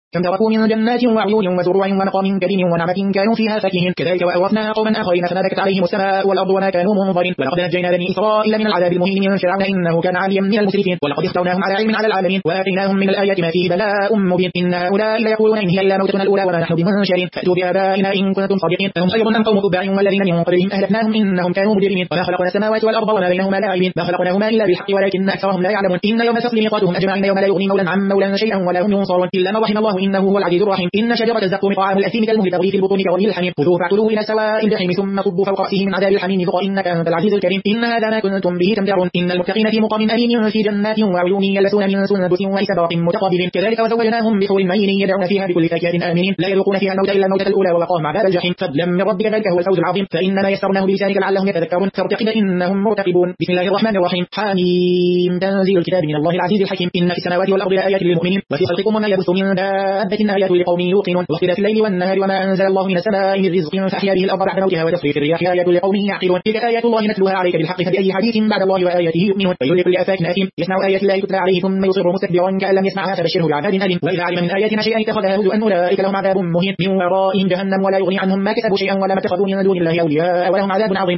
كم تركوا من جنات وعيون وزروع ونقام كريم ونعمة كانوا فيها فاكهين كذلك وأورثناها قوما آخرين فنبكت عليهم السماء والأرض وما كانوا منظرين ولقد نجينا بني إسرائيل من العذاب المهين من فرعون إنه كان عاليا من المسرفين ولقد اخترناهم على علم على العالمين وآتيناهم من الآيات ما فيه بلاء مبين إن هؤلاء ليقولون إن هي إلا موتتنا الأولى وما نحن بمنشرين فأتوا بآبائنا إن كنتم صادقين أهم خير أم قوم تبع والذين من قبلهم أهلكناهم إنهم كانوا مجرمين وما خلقنا السماوات والأرض وما بينهما لاعبين ما خلقناهما إلا بالحق ولكن أكثرهم لا يعلمون إن يوم الفصل ميقاتهم أجمعين يوم لا يغني مولا عن مولا شيئا ولا هم ينصرون إلا من رحم الله إنه هو العزيز الرحيم إن شجرة الزقوم طعام الأثيم كالمهل تغلي في البطون كغلي الحميم خذوه فاعتلوه إلى سواء الجحيم ثم صبوا فوق رأسه من عذاب الحميم ذق إنك أنت العزيز الكريم إن هذا ما كنتم به تمترون إن المتقين في مقام أمين في جنات وعيون يلبسون من سندس واستبرق متقابلين كذلك وزوجناهم بحور عين يدعون فيها بكل فاكهة آمنين لا يذوقون فيها الموت إلا الموتة الأولى ووقاهم عذاب الجحيم فضلا من ربك ذلك هو الفوز العظيم فإنما يسرناه بلسانك لعلهم يتذكرون فارتقب إنهم مرتقبون بسم الله الرحمن الرحيم حميم تنزيل الكتاب من الله العزيز الحكيم إن في السماوات والأرض لآيات للمؤمنين وفي خلقكم وما يبث من دابة آيات لقوم يوقنون واختلاف الليل والنهار وما أنزل الله من السماء من رزق فأحيا به الأرض بعد موتها وتصريف الرياح آيات لقوم يعقلون تلك آيات الله نتلوها عليك بالحق فبأي حديث بعد الله وآياته يؤمنون ويهلك كل آفاك أثيم يسمع آيات الله تتلى عليه ثم يصر مستكبرا كأن لم يسمعها فبشره بعذاب أليم وإذا علم من آياتنا شيئا اتخذها هزوا أولئك لهم عذاب مهين من ورائهم جهنم ولا يغني عنهم ما كسبوا شيئا ولا ما اتخذوا من دون الله أولياء ولهم عذاب عظيم